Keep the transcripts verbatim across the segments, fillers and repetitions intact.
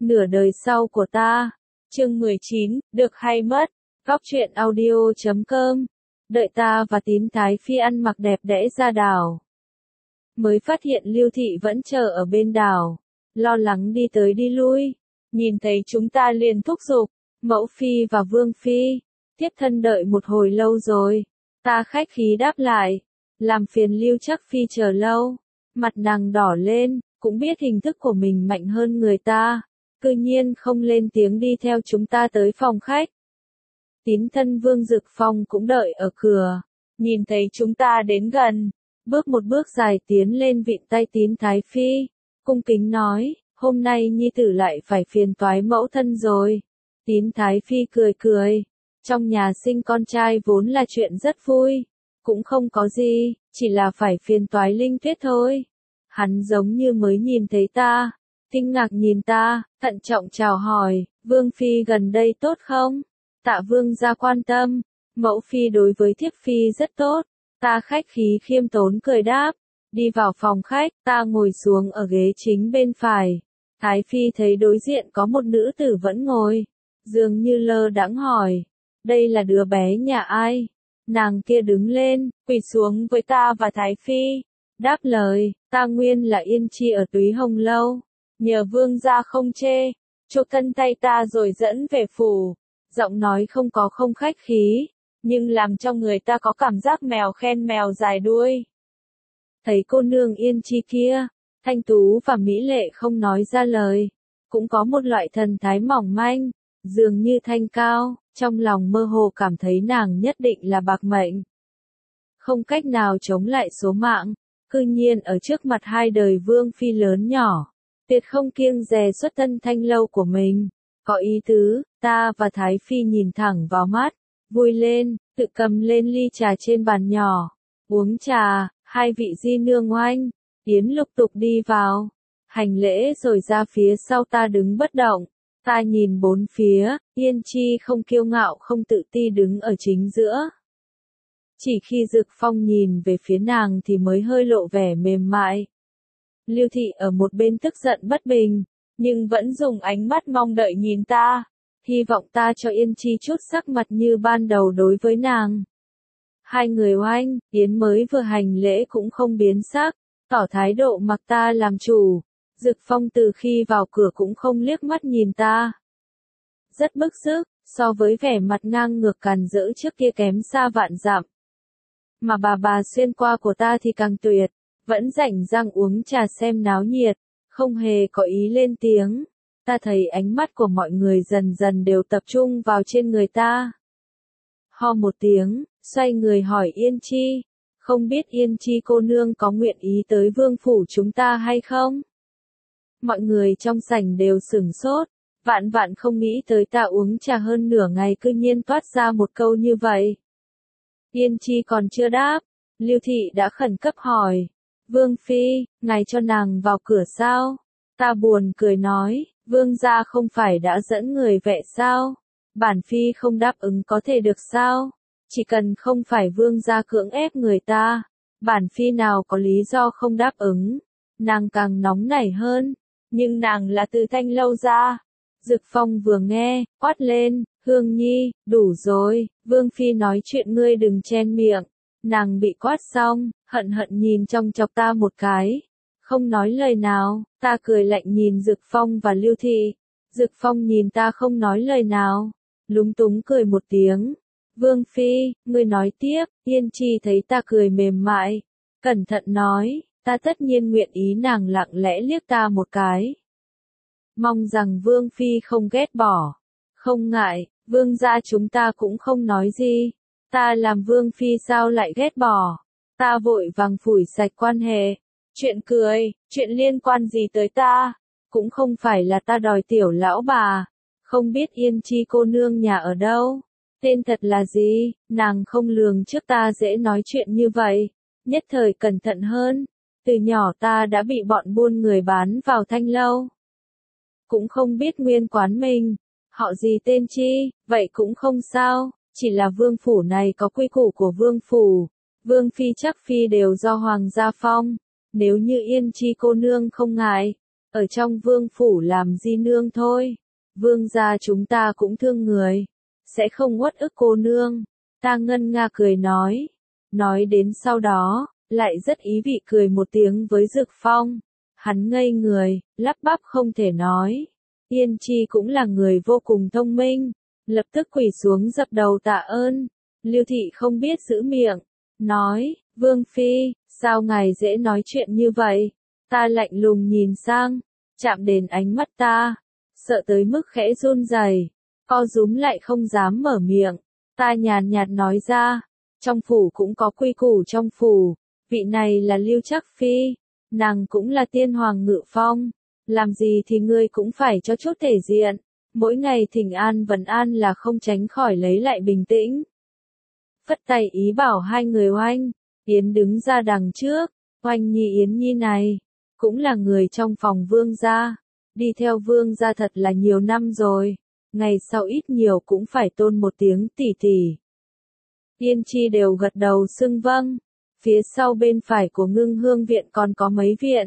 Nửa đời sau của ta. Chương mười chín, được hay mất. Góc truyện audio chấm com. Đợi ta và Tín Thái Phi ăn mặc đẹp đẽ ra đảo. Mới phát hiện Lưu Thị vẫn chờ ở bên đảo. Lo lắng đi tới đi lui. Nhìn thấy chúng ta liền thúc giục. Mẫu Phi và Vương Phi. Tiếp thân đợi một hồi lâu rồi. Ta khách khí đáp lại. Làm phiền Lưu Chắc Phi chờ lâu. Mặt nàng đỏ lên, cũng biết hình thức của mình mạnh hơn người ta. Cư nhiên không lên tiếng đi theo chúng ta tới phòng khách. Tín thân Vương Dực Phong cũng đợi ở cửa. Nhìn thấy chúng ta đến gần. Bước một bước dài tiến lên vịn tay Tín Thái Phi. Cung kính nói, hôm nay nhi tử lại phải phiền toái mẫu thân rồi. Tín Thái Phi cười cười. Trong nhà sinh con trai vốn là chuyện rất vui. Cũng không có gì, chỉ là phải phiền toái Linh Tuyết thôi. Hắn giống như mới nhìn thấy ta. Kinh ngạc nhìn ta, thận trọng chào hỏi, Vương Phi gần đây tốt không? Tạ Vương gia quan tâm, mẫu Phi đối với thiếp Phi rất tốt. Ta khách khí khiêm tốn cười đáp, đi vào phòng khách, ta ngồi xuống ở ghế chính bên phải. Thái Phi thấy đối diện có một nữ tử vẫn ngồi, dường như lơ đãng hỏi, đây là đứa bé nhà ai? Nàng kia đứng lên, quỳ xuống với ta và Thái Phi, đáp lời, ta nguyên là Yên Chi ở Túy Hồng Lâu. Nhờ Vương gia không chê, chụp thân tay ta rồi dẫn về phủ. Giọng nói không có không khách khí, nhưng làm cho người ta có cảm giác mèo khen mèo dài đuôi. Thấy cô nương Yên Chi kia, thanh tú và mỹ lệ không nói ra lời, cũng có một loại thần thái mỏng manh, dường như thanh cao, trong lòng mơ hồ cảm thấy nàng nhất định là bạc mệnh. Không cách nào chống lại số mạng, cư nhiên ở trước mặt hai đời Vương Phi lớn nhỏ. Tuyệt không kiêng dè xuất thân thanh lâu của mình. Có ý tứ, ta và Thái Phi nhìn thẳng vào mắt, vui lên, tự cầm lên ly trà trên bàn nhỏ. Uống trà, hai vị di nương oanh, Yến lục tục đi vào. Hành lễ rồi ra phía sau ta đứng bất động. Ta nhìn bốn phía, Yên Chi không kiêu ngạo không tự ti đứng ở chính giữa. Chỉ khi Dực Phong nhìn về phía nàng thì mới hơi lộ vẻ mềm mại. Lưu Thị ở một bên tức giận bất bình, nhưng vẫn dùng ánh mắt mong đợi nhìn ta, hy vọng ta cho Yên Chi chút sắc mặt như ban đầu đối với nàng. Hai người oanh, Yến mới vừa hành lễ cũng không biến sắc, tỏ thái độ mặc ta làm chủ. Dực Phong từ khi vào cửa cũng không liếc mắt nhìn ta. Rất bức xúc, so với vẻ mặt ngang ngược càn rỡ trước kia kém xa vạn dặm. Mà bà bà xuyên qua của ta thì càng tuyệt. Vẫn rảnh rang uống trà xem náo nhiệt, không hề có ý lên tiếng. Ta thấy ánh mắt của mọi người dần dần đều tập trung vào trên người ta. Ho một tiếng, xoay người hỏi Yên Chi, không biết Yên Chi cô nương có nguyện ý tới vương phủ chúng ta hay không? Mọi người trong sảnh đều sửng sốt, vạn vạn không nghĩ tới ta uống trà hơn nửa ngày cư nhiên toát ra một câu như vậy. Yên Chi còn chưa đáp, Lưu Thị đã khẩn cấp hỏi. Vương Phi, ngài cho nàng vào cửa sao? Ta buồn cười nói, Vương gia không phải đã dẫn người vệ sao? Bản Phi không đáp ứng có thể được sao? Chỉ cần không phải Vương gia cưỡng ép người ta, bản Phi nào có lý do không đáp ứng. Nàng càng nóng nảy hơn, nhưng nàng là từ thanh lâu ra. Dực Phong vừa nghe, quát lên, Hương Nhi, đủ rồi, Vương Phi nói chuyện ngươi đừng chen miệng. Nàng bị quát xong, hận hận nhìn trong chọc ta một cái. Không nói lời nào, ta cười lạnh nhìn Dực Phong và Lưu Thị. Dực Phong nhìn ta không nói lời nào. Lúng túng cười một tiếng. Vương Phi, ngươi nói tiếp, Yên Chi thấy ta cười mềm mại. Cẩn thận nói, ta tất nhiên nguyện ý nàng lặng lẽ liếc ta một cái. Mong rằng Vương Phi không ghét bỏ. Không ngại, Vương gia chúng ta cũng không nói gì. Ta làm Vương Phi sao lại ghét bỏ. Ta vội vàng phủi sạch quan hệ. Chuyện cười, chuyện liên quan gì tới ta. Cũng không phải là ta đòi tiểu lão bà. Không biết Yên Chi cô nương nhà ở đâu. Tên thật là gì, nàng không lường trước ta dễ nói chuyện như vậy. Nhất thời cẩn thận hơn. Từ nhỏ ta đã bị bọn buôn người bán vào thanh lâu. Cũng không biết nguyên quán mình. Họ gì tên chi, vậy cũng không sao. Chỉ là vương phủ này có quy củ của vương phủ, vương phi chắc phi đều do hoàng gia phong, nếu như Yên Chi cô nương không ngại, ở trong vương phủ làm di nương thôi. Vương gia chúng ta cũng thương người, sẽ không uất ức cô nương. Ta ngân nga cười nói. Nói đến sau đó, lại rất ý vị cười một tiếng với Dực Phong. Hắn ngây người, lắp bắp không thể nói. Yên Chi cũng là người vô cùng thông minh, lập tức quỳ xuống dập đầu tạ ơn. Lưu Thị không biết giữ miệng, nói, Vương Phi, sao ngài dễ nói chuyện như vậy? Ta lạnh lùng nhìn sang, chạm đến ánh mắt ta, sợ tới mức khẽ run rẩy, co rúm lại không dám mở miệng. Ta nhàn nhạt nói ra, trong phủ cũng có quy củ trong phủ, vị này là Lưu Trác Phi, nàng cũng là tiên hoàng ngự phong, làm gì thì ngươi cũng phải cho chút thể diện, mỗi ngày thỉnh an vấn an là không tránh khỏi lấy lại bình tĩnh. Phất tay ý bảo hai người Oanh, Yến đứng ra đằng trước, Oanh Nhi Yến Nhi này, cũng là người trong phòng vương gia, đi theo vương gia thật là nhiều năm rồi, ngày sau ít nhiều cũng phải tôn một tiếng tỷ tỷ. Yên Chi đều gật đầu xưng vâng, phía sau bên phải của Ngưng Hương viện còn có mấy viện.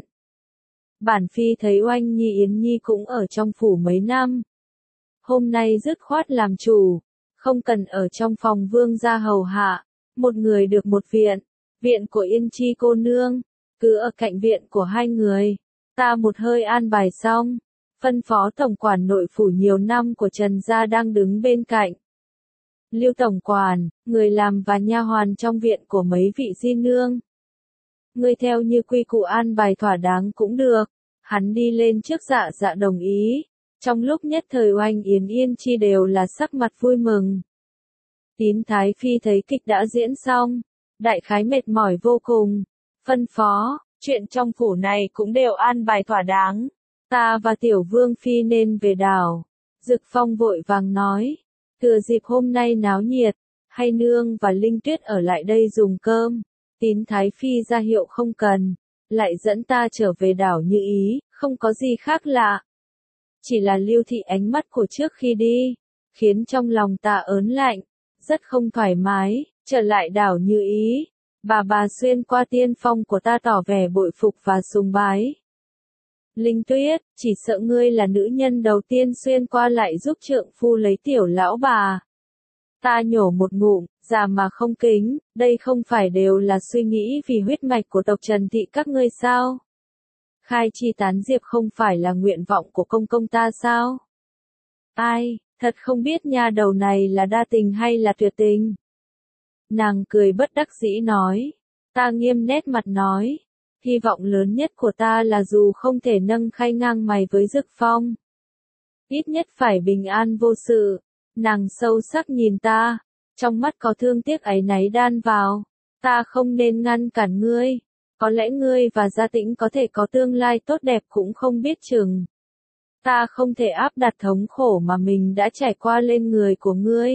Bản Phi thấy Oanh Nhi Yến Nhi cũng ở trong phủ mấy năm. Hôm nay dứt khoát làm chủ, không cần ở trong phòng vương gia hầu hạ, một người được một viện, viện của Yên Chi cô nương, cứ ở cạnh viện của hai người. Ta một hơi an bài xong, phân phó tổng quản nội phủ nhiều năm của Trần gia đang đứng bên cạnh. Lưu tổng quản, người làm và nha hoàn trong viện của mấy vị di nương. Ngươi theo như quy củ an bài thỏa đáng cũng được. Hắn đi lên trước dạ dạ đồng ý. Trong lúc nhất thời Oanh Yến Yên Chi đều là sắc mặt vui mừng. Tín Thái Phi thấy kịch đã diễn xong, đại khái mệt mỏi vô cùng, phân phó, chuyện trong phủ này cũng đều an bài thỏa đáng. Ta và Tiểu Vương Phi nên về đảo. Dực Phong vội vàng nói, thừa dịp hôm nay náo nhiệt, hay nương và Linh Tuyết ở lại đây dùng cơm. Tín Thái Phi ra hiệu không cần, lại dẫn ta trở về đảo như ý, không có gì khác lạ. Chỉ là Lưu Thị ánh mắt của trước khi đi, khiến trong lòng ta ớn lạnh, rất không thoải mái, trở lại đảo như ý. Bà bà xuyên qua tiên phong của ta tỏ vẻ bội phục và sùng bái. Linh Tuyết, chỉ sợ ngươi là nữ nhân đầu tiên xuyên qua lại giúp trượng phu lấy tiểu lão bà. Ta nhổ một ngụm, già mà không kính, đây không phải đều là suy nghĩ vì huyết mạch của tộc Trần Thị các ngươi sao? Khai chi tán diệp không phải là nguyện vọng của công công ta sao? Ai, thật không biết nha đầu này là đa tình hay là tuyệt tình. Nàng cười bất đắc dĩ nói, ta nghiêm nét mặt nói, hy vọng lớn nhất của ta là dù không thể nâng khay ngang mày với Dực Phong, ít nhất phải bình an vô sự. Nàng sâu sắc nhìn ta, trong mắt có thương tiếc áy náy đan vào, ta không nên ngăn cản ngươi, có lẽ ngươi và Gia Tĩnh có thể có tương lai tốt đẹp cũng không biết chừng. Ta không thể áp đặt thống khổ mà mình đã trải qua lên người của ngươi.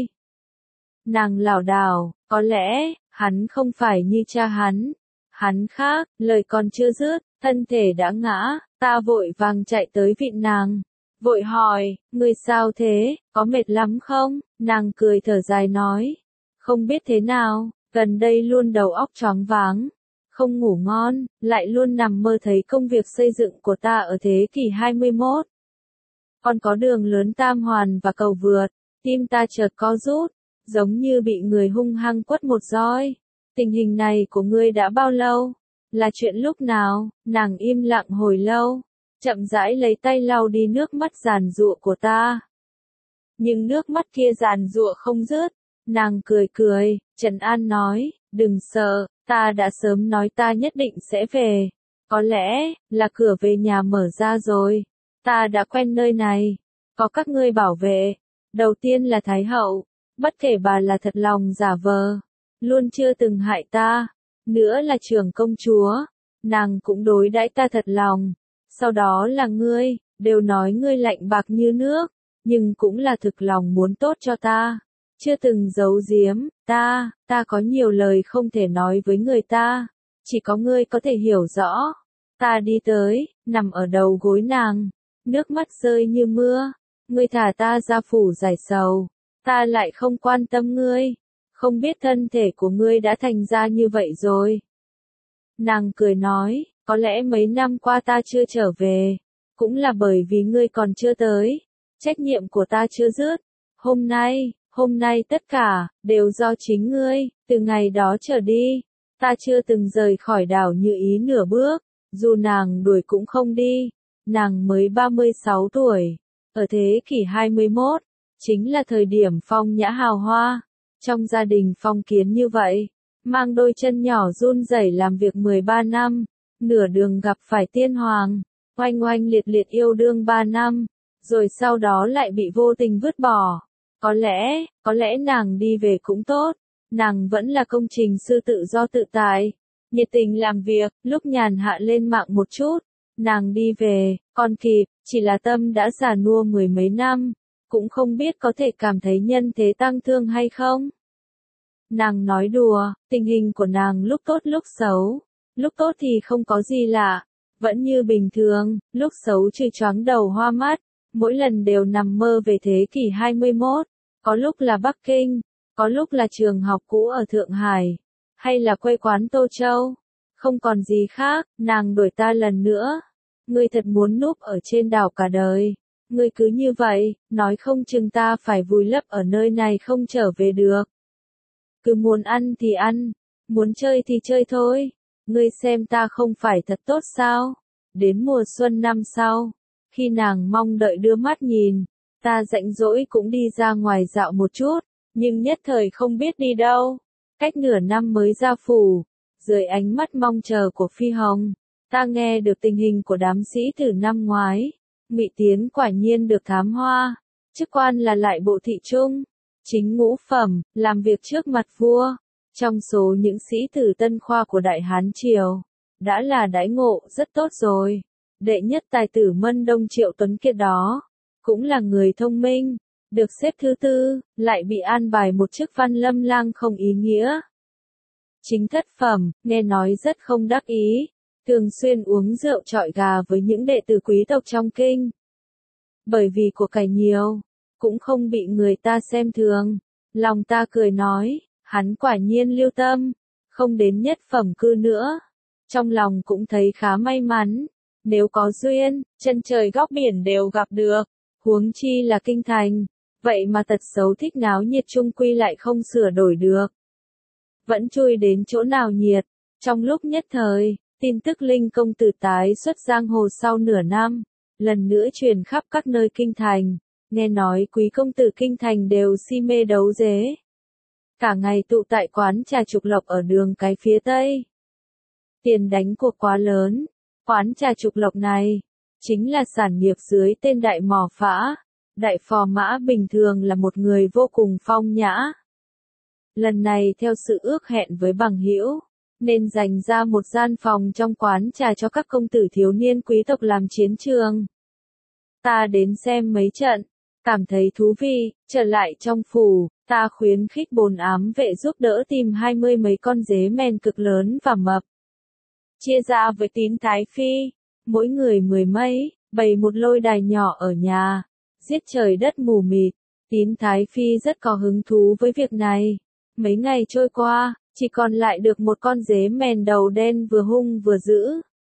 Nàng lảo đảo, có lẽ, hắn không phải như cha hắn. Hắn khác, lời còn chưa dứt, thân thể đã ngã, ta vội vàng chạy tới vịn nàng. Vội hỏi, ngươi sao thế, có mệt lắm không? Nàng cười thở dài nói, không biết thế nào, gần đây luôn đầu óc choáng váng, không ngủ ngon, lại luôn nằm mơ thấy công việc xây dựng của ta ở thế kỷ hai mươi mốt. Còn có đường lớn tam hoàn và cầu vượt, tim ta chợt co rút, giống như bị người hung hăng quất một roi. Tình hình này của ngươi đã bao lâu? Là chuyện lúc nào? Nàng im lặng hồi lâu, chậm rãi lấy tay lau đi nước mắt giàn giụa của ta. Nhưng nước mắt kia giàn giụa không dứt, nàng cười cười, trấn an nói, đừng sợ, ta đã sớm nói ta nhất định sẽ về. Có lẽ, là cửa về nhà mở ra rồi. Ta đã quen nơi này, có các ngươi bảo vệ. Đầu tiên là Thái Hậu, bất kể bà là thật lòng giả vờ, luôn chưa từng hại ta. Nữa là trưởng công chúa, nàng cũng đối đãi ta thật lòng. Sau đó là ngươi, đều nói ngươi lạnh bạc như nước, nhưng cũng là thực lòng muốn tốt cho ta. Chưa từng giấu giếm, ta, ta có nhiều lời không thể nói với người ta, chỉ có ngươi có thể hiểu rõ. Ta đi tới, nằm ở đầu gối nàng, nước mắt rơi như mưa, ngươi thả ta ra phủ giải sầu, ta lại không quan tâm ngươi, không biết thân thể của ngươi đã thành ra như vậy rồi. Nàng cười nói, có lẽ mấy năm qua ta chưa trở về, cũng là bởi vì ngươi còn chưa tới, trách nhiệm của ta chưa dứt. Hôm nay, hôm nay tất cả, đều do chính ngươi, từ ngày đó trở đi, ta chưa từng rời khỏi đảo Như Ý nửa bước, dù nàng đuổi cũng không đi. Nàng mới ba mươi sáu tuổi, ở thế kỷ hai mươi mốt, chính là thời điểm phong nhã hào hoa. Trong gia đình phong kiến như vậy, mang đôi chân nhỏ run rẩy làm việc mười ba năm, nửa đường gặp phải tiên hoàng, oanh oanh liệt liệt yêu đương ba năm, rồi sau đó lại bị vô tình vứt bỏ. Có lẽ, có lẽ nàng đi về cũng tốt, nàng vẫn là công trình sư tự do tự tại, nhiệt tình làm việc, lúc nhàn hạ lên mạng một chút, nàng đi về, còn kịp, chỉ là tâm đã già nua mười mấy năm, cũng không biết có thể cảm thấy nhân thế tăng thương hay không. Nàng nói đùa, tình hình của nàng lúc tốt lúc xấu, lúc tốt thì không có gì lạ, vẫn như bình thường, lúc xấu trừ choáng đầu hoa mắt, mỗi lần đều nằm mơ về thế kỷ hai mươi mốt, có lúc là Bắc Kinh, có lúc là trường học cũ ở Thượng Hải, hay là quê quán Tô Châu, không còn gì khác, nàng đuổi ta lần nữa. Ngươi thật muốn núp ở trên đảo cả đời, ngươi cứ như vậy, nói không chừng ta phải vùi lấp ở nơi này không trở về được. Cứ muốn ăn thì ăn, muốn chơi thì chơi thôi, ngươi xem ta không phải thật tốt sao? Đến mùa xuân năm sau, khi nàng mong đợi đưa mắt nhìn, ta rảnh rỗi cũng đi ra ngoài dạo một chút, nhưng nhất thời không biết đi đâu. Cách nửa năm mới ra phủ, dưới ánh mắt mong chờ của Phi Hồng, ta nghe được tình hình của đám sĩ tử năm ngoái. Ngụy Tiến quả nhiên được thám hoa, chức quan là lại bộ thị trung, chính ngũ phẩm, làm việc trước mặt vua. Trong số những sĩ tử tân khoa của Đại Hán Triều, đã là đãi ngộ rất tốt rồi. Đệ nhất tài tử Mân Đông Triệu Tuấn Kiệt đó, cũng là người thông minh, được xếp thứ tư, lại bị an bài một chức văn lâm lang không ý nghĩa. Chính thất phẩm, nghe nói rất không đắc ý, thường xuyên uống rượu chọi gà với những đệ tử quý tộc trong kinh. Bởi vì của cải nhiều, cũng không bị người ta xem thường. Lòng ta cười nói, hắn quả nhiên lưu tâm, không đến nhất phẩm cư nữa. Trong lòng cũng thấy khá may mắn, nếu có duyên, chân trời góc biển đều gặp được, huống chi là kinh thành. Vậy mà tật xấu thích náo nhiệt chung quy lại không sửa đổi được. Vẫn chui đến chỗ nào nhiệt, trong lúc nhất thời, tin tức Linh công tử tái xuất giang hồ sau nửa năm, lần nữa truyền khắp các nơi kinh thành, nghe nói quý công tử kinh thành đều si mê đấu dế. Cả ngày tụ tại quán trà Trục Lộc ở đường cái phía Tây. Tiền đánh cuộc quá lớn, quán trà Trục Lộc này, chính là sản nghiệp dưới tên Đại Mỏ Phã. Đại phò mã bình thường là một người vô cùng phong nhã. Lần này theo sự ước hẹn với bằng hữu, nên dành ra một gian phòng trong quán trà cho các công tử thiếu niên quý tộc làm chiến trường. Ta đến xem mấy trận, cảm thấy thú vị, trở lại trong phủ, ta khuyến khích bồn ám vệ giúp đỡ tìm hai mươi mấy con dế mèn cực lớn và mập. Chia ra với Tín Thái Phi, mỗi người mười mấy, bày một lôi đài nhỏ ở nhà. Giết trời đất mù mịt, Tín Thái Phi rất có hứng thú với việc này. Mấy ngày trôi qua, chỉ còn lại được một con dế mèn đầu đen vừa hung vừa dữ.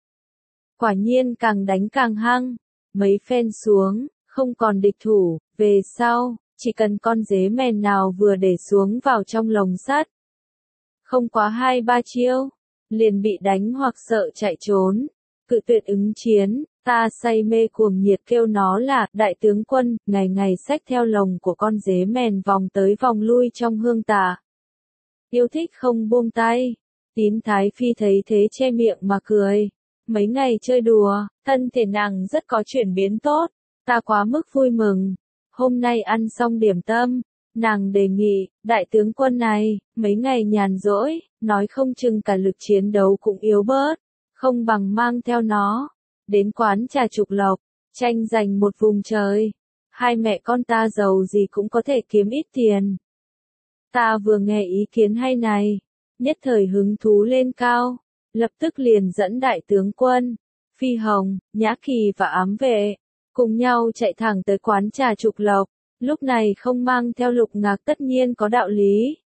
Quả nhiên càng đánh càng hăng, mấy phen xuống, không còn địch thủ, về sau, chỉ cần con dế mèn nào vừa để xuống vào trong lồng sắt. Không quá hai ba chiêu, liền bị đánh hoặc sợ chạy trốn, cự tuyệt ứng chiến. Ta say mê cuồng nhiệt kêu nó là đại tướng quân, ngày ngày xách theo lồng của con dế mèn vòng tới vòng lui trong hương tà. Yêu thích không buông tay. Tín Thái Phi thấy thế che miệng mà cười. Mấy ngày chơi đùa, thân thể nàng rất có chuyển biến tốt. Ta quá mức vui mừng. Hôm nay ăn xong điểm tâm, nàng đề nghị, đại tướng quân này, mấy ngày nhàn rỗi, nói không chừng cả lực chiến đấu cũng yếu bớt, không bằng mang theo nó. Đến quán trà Trục Lộc, tranh giành một vùng trời. Hai mẹ con ta giàu gì cũng có thể kiếm ít tiền. Ta vừa nghe ý kiến hay này, nhất thời hứng thú lên cao, lập tức liền dẫn đại tướng quân, Phi Hồng, Nhã Kỳ và ám vệ, cùng nhau chạy thẳng tới quán trà Trục Lộc. Lúc này không mang theo Lục Ngạc tất nhiên có đạo lý.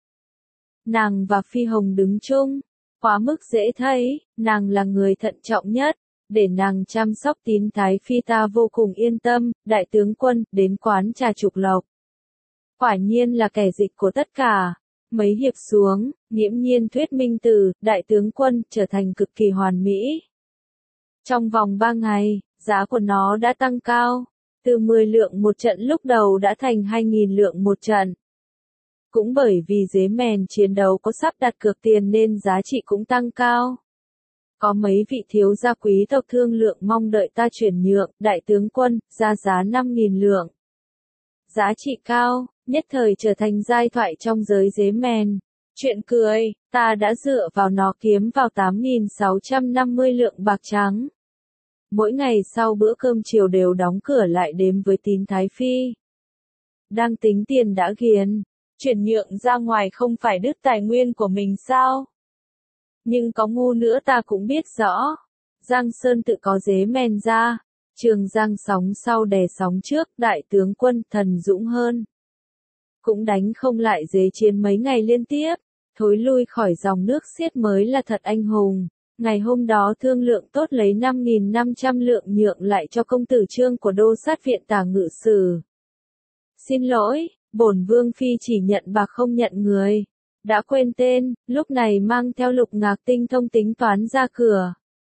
Nàng và Phi Hồng đứng chung, quá mức dễ thấy, nàng là người thận trọng nhất. để nàng chăm sóc Tín Thái Phi ta vô cùng yên tâm, đại tướng quân, đến quán trà trục lộc. Quả nhiên là kẻ dịch của tất cả. Mấy hiệp xuống, nghiễm nhiên thuyết minh từ, đại tướng quân, trở thành cực kỳ hoàn mỹ. Trong vòng ba ngày, giá của nó đã tăng cao, từ mười lượng một trận lúc đầu đã thành hai nghìn lượng một trận. Cũng bởi vì dế mèn chiến đấu có sắp đặt cược tiền nên giá trị cũng tăng cao. Có mấy vị thiếu gia quý tộc thương lượng mong đợi ta chuyển nhượng, đại tướng quân, ra giá năm nghìn lượng. Giá trị cao, nhất thời trở thành giai thoại trong giới dế mèn. Chuyện cười, ta đã dựa vào nó kiếm vào tám nghìn sáu trăm năm mươi lượng bạc trắng. Mỗi ngày sau bữa cơm chiều đều đóng cửa lại đếm với Tín Thái Phi. Đang tính tiền đã ghiền, chuyển nhượng ra ngoài không phải đứt tài nguyên của mình sao? Nhưng có ngu nữa ta cũng biết rõ. Giang Sơn tự có dế mèn ra. Trường Giang sóng sau đè sóng trước, đại tướng quân thần dũng hơn. Cũng đánh không lại dế chiến mấy ngày liên tiếp. Thối lui khỏi dòng nước xiết mới là thật anh hùng. Ngày hôm đó thương lượng tốt lấy năm nghìn năm trăm lượng nhượng lại cho công tử Trương của đô sát viện tả ngự sử. Xin lỗi, bổn vương phi chỉ nhận bạc không nhận người. Đã quên tên, lúc này mang theo Lục Ngạc tinh thông tính toán ra cửa.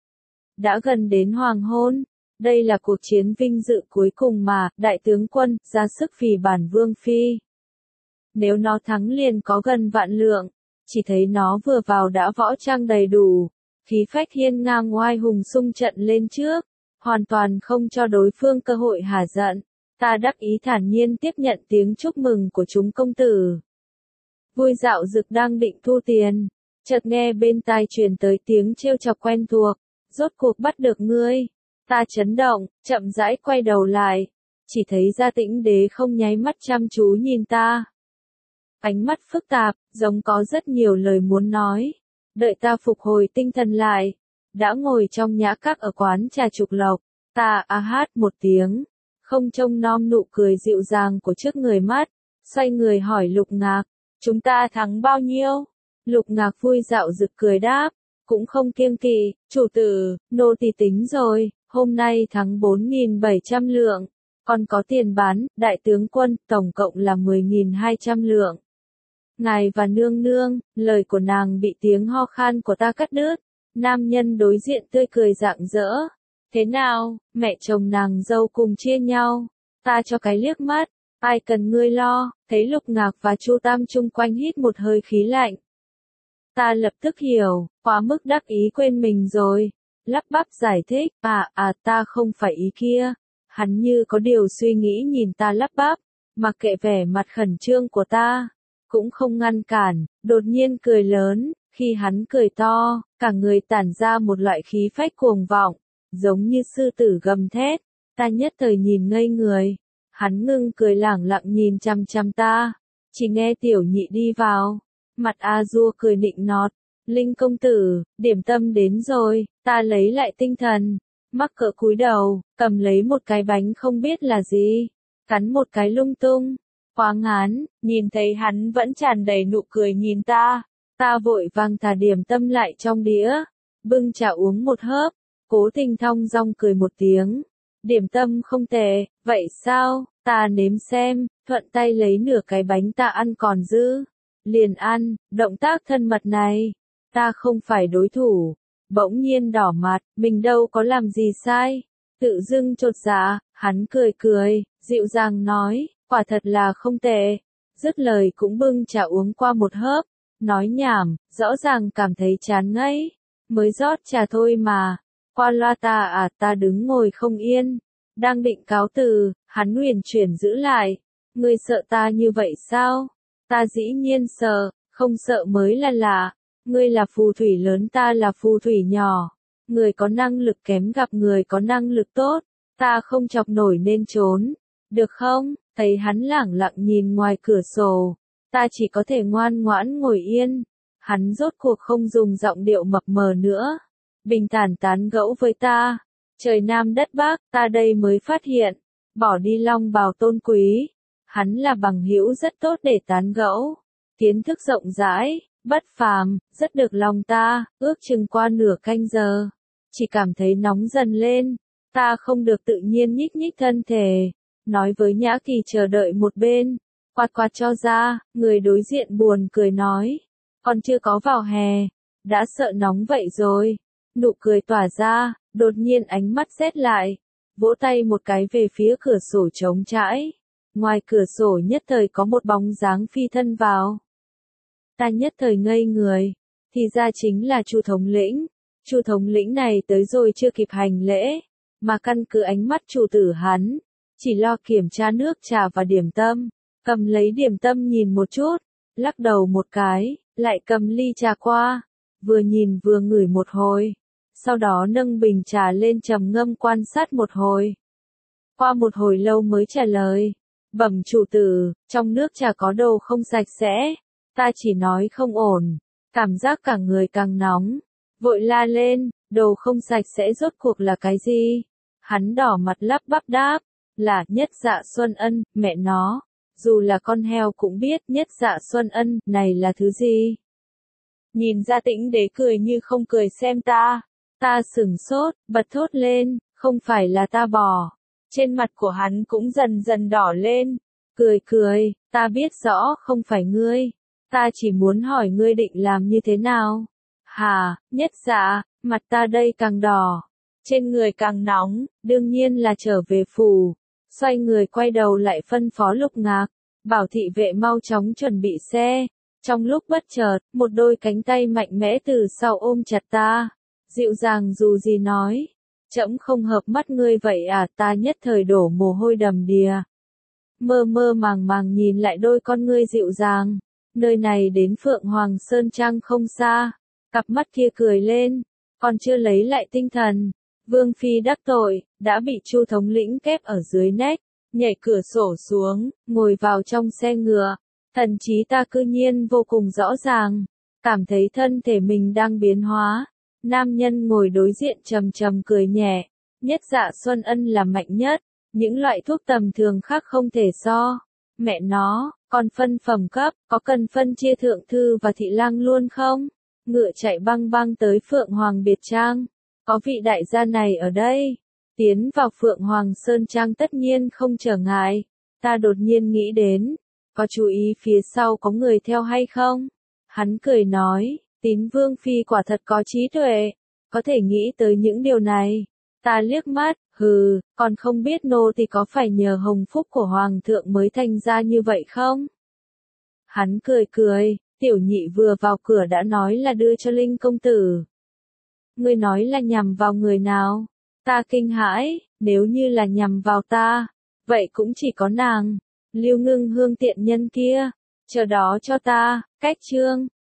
Đã gần đến hoàng hôn, đây là cuộc chiến vinh dự cuối cùng mà, đại tướng quân, ra sức vì bản vương phi. Nếu nó thắng liền có gần vạn lượng, chỉ thấy nó vừa vào đã võ trang đầy đủ, khí phách hiên ngang oai hùng xung trận lên trước, hoàn toàn không cho đối phương cơ hội hả giận. Ta đắc ý thản nhiên tiếp nhận tiếng chúc mừng của chúng công tử. Vui dạo dực đang định thu tiền, chợt nghe bên tai truyền tới tiếng trêu chọc quen thuộc, rốt cuộc bắt được ngươi. Ta chấn động, chậm rãi quay đầu lại, chỉ thấy Gia Tĩnh Đế không nháy mắt chăm chú nhìn ta. Ánh mắt phức tạp, giống có rất nhiều lời muốn nói. Đợi ta phục hồi tinh thần lại, đã ngồi trong nhã các ở quán trà trục lộc, ta a hát một tiếng, không trông nom nụ cười dịu dàng của trước người mắt, xoay người hỏi Lục Ngạc, chúng ta thắng bao nhiêu? Lục Ngạc vui dạo rực cười đáp, cũng không kiêng kỵ, chủ tử, nô tỳ tính rồi, hôm nay thắng bốn nghìn bảy trăm lượng, còn có tiền bán, đại tướng quân, tổng cộng là mười nghìn hai trăm lượng. Ngài và nương nương, lời của nàng bị tiếng ho khan của ta cắt đứt, nam nhân đối diện tươi cười rạng rỡ. Thế nào, mẹ chồng nàng dâu cùng chia nhau, ta cho cái liếc mắt, ai cần ngươi lo, thấy Lục Ngạc và Chu Tam chung quanh hít một hơi khí lạnh. Ta lập tức hiểu, quá mức đắc ý quên mình rồi, lắp bắp giải thích, à, à ta không phải ý kia, hắn như có điều suy nghĩ nhìn ta lắp bắp, mặc kệ vẻ mặt khẩn trương của ta, cũng không ngăn cản, đột nhiên cười lớn, khi hắn cười to, cả người tản ra một loại khí phách cuồng vọng, giống như sư tử gầm thét, ta nhất thời nhìn ngây người, hắn ngưng cười lẳng lặng nhìn chăm chăm ta, chỉ nghe tiểu nhị đi vào, mặt A Dua cười nịnh nọt, Linh công tử, điểm tâm đến rồi, ta lấy lại tinh thần, mắc cỡ cúi đầu, cầm lấy một cái bánh không biết là gì, cắn một cái lung tung. Quá ngán, nhìn thấy hắn vẫn tràn đầy nụ cười nhìn ta, ta vội vàng thả điểm tâm lại trong đĩa, bưng trà uống một hớp, cố tình thong dong cười một tiếng, điểm tâm không tệ, vậy sao, ta nếm xem, thuận tay lấy nửa cái bánh ta ăn còn dư, liền ăn, động tác thân mật này, ta không phải đối thủ, bỗng nhiên đỏ mặt, mình đâu có làm gì sai, tự dưng chột dạ, hắn cười cười, dịu dàng nói. Quả thật là không tệ, dứt lời cũng bưng trà uống qua một hớp, nói nhảm, rõ ràng cảm thấy chán ngấy, mới rót trà thôi mà, qua loa ta à ta đứng ngồi không yên, đang định cáo từ, hắn huyền chuyển giữ lại, ngươi sợ ta như vậy sao? Ta dĩ nhiên sợ, không sợ mới là lạ, ngươi là phù thủy lớn ta là phù thủy nhỏ, người có năng lực kém gặp người có năng lực tốt, ta không chọc nổi nên trốn, được không? Thấy hắn lẳng lặng nhìn ngoài cửa sổ, ta chỉ có thể ngoan ngoãn ngồi yên. Hắn rốt cuộc không dùng giọng điệu mập mờ nữa, bình thản tán gẫu với ta. Trời Nam đất Bắc, ta đây mới phát hiện, bỏ đi long bào tôn quý, hắn là bằng hữu rất tốt để tán gẫu. Kiến thức rộng rãi, bất phàm, rất được lòng ta, ước chừng qua nửa canh giờ. chỉ cảm thấy nóng dần lên, ta không được tự nhiên nhích nhích thân thể, nói với Nhã Kỳ chờ đợi một bên, quạt quạt cho ra, người đối diện buồn cười nói, còn chưa có vào hè, đã sợ nóng vậy rồi, nụ cười tỏa ra, đột nhiên ánh mắt rét lại, vỗ tay một cái về phía cửa sổ trống trải, ngoài cửa sổ nhất thời có một bóng dáng phi thân vào. Ta nhất thời ngây người, thì ra chính là Chu thống lĩnh. Chu thống lĩnh này tới rồi chưa kịp hành lễ, mà căn cứ ánh mắt chủ tử hắn, chỉ lo kiểm tra nước trà và điểm tâm, cầm lấy điểm tâm nhìn một chút, lắc đầu một cái, lại cầm ly trà qua, vừa nhìn vừa ngửi một hồi, sau đó nâng bình trà lên trầm ngâm quan sát một hồi. Qua một hồi lâu mới trả lời, bẩm chủ tử, trong nước trà có đồ không sạch sẽ, ta chỉ nói không ổn, cảm giác cả người càng nóng, vội la lên, đồ không sạch sẽ rốt cuộc là cái gì? Hắn đỏ mặt lắp bắp đáp, là Nhất Dạ Xuân Ân, mẹ nó, dù là con heo cũng biết Nhất Dạ Xuân Ân này là thứ gì. Nhìn ra Tĩnh Đế cười như không cười xem ta, ta sửng sốt, bật thốt lên, không phải là ta bỏ. Trên mặt của hắn cũng dần dần đỏ lên, cười cười, ta biết rõ không phải ngươi, ta chỉ muốn hỏi ngươi định làm như thế nào. Hà, Nhất Dạ, mặt ta đây càng đỏ, trên người càng nóng, đương nhiên là trở về phủ, xoay người quay đầu lại phân phó Lục Ngạc, bảo thị vệ mau chóng chuẩn bị xe. Trong lúc bất chợt, một đôi cánh tay mạnh mẽ từ sau ôm chặt ta, dịu dàng dù gì nói, trẫm không hợp mắt ngươi vậy à, ta nhất thời đổ mồ hôi đầm đìa. Mơ mơ màng màng nhìn lại đôi con ngươi dịu dàng, nơi này đến Phượng Hoàng Sơn Trang không xa, cặp mắt kia cười lên, còn chưa lấy lại tinh thần, Vương Phi đắc tội, đã bị Chu thống lĩnh kép ở dưới nách, nhảy cửa sổ xuống, ngồi vào trong xe ngựa. Thần trí ta cư nhiên vô cùng rõ ràng, cảm thấy thân thể mình đang biến hóa. Nam nhân ngồi đối diện trầm trầm cười nhẹ, Nhất Dạ Xuân Ân là mạnh nhất, những loại thuốc tầm thường khác không thể so. Mẹ nó, còn phân phẩm cấp, có cần phân chia thượng thư và thị lang luôn không? Ngựa chạy băng băng tới Phượng Hoàng Biệt Trang, có vị đại gia này ở đây, tiến vào Phượng Hoàng Sơn Trang tất nhiên không trở ngại. Ta đột nhiên nghĩ đến, có chú ý phía sau có người theo hay không? Hắn cười nói, Tín Vương Phi quả thật có trí tuệ, có thể nghĩ tới những điều này. Ta liếc mắt, hừ, còn không biết nô thì có phải nhờ hồng phúc của Hoàng thượng mới thành ra như vậy không? Hắn cười cười, tiểu nhị vừa vào cửa đã nói là đưa cho Linh công tử. Ngươi nói là nhằm vào người nào? Ta kinh hãi, nếu như là nhằm vào ta, vậy cũng chỉ có nàng. Lưu Ngưng Hương tiện nhân kia, chờ đó cho ta, cách chương.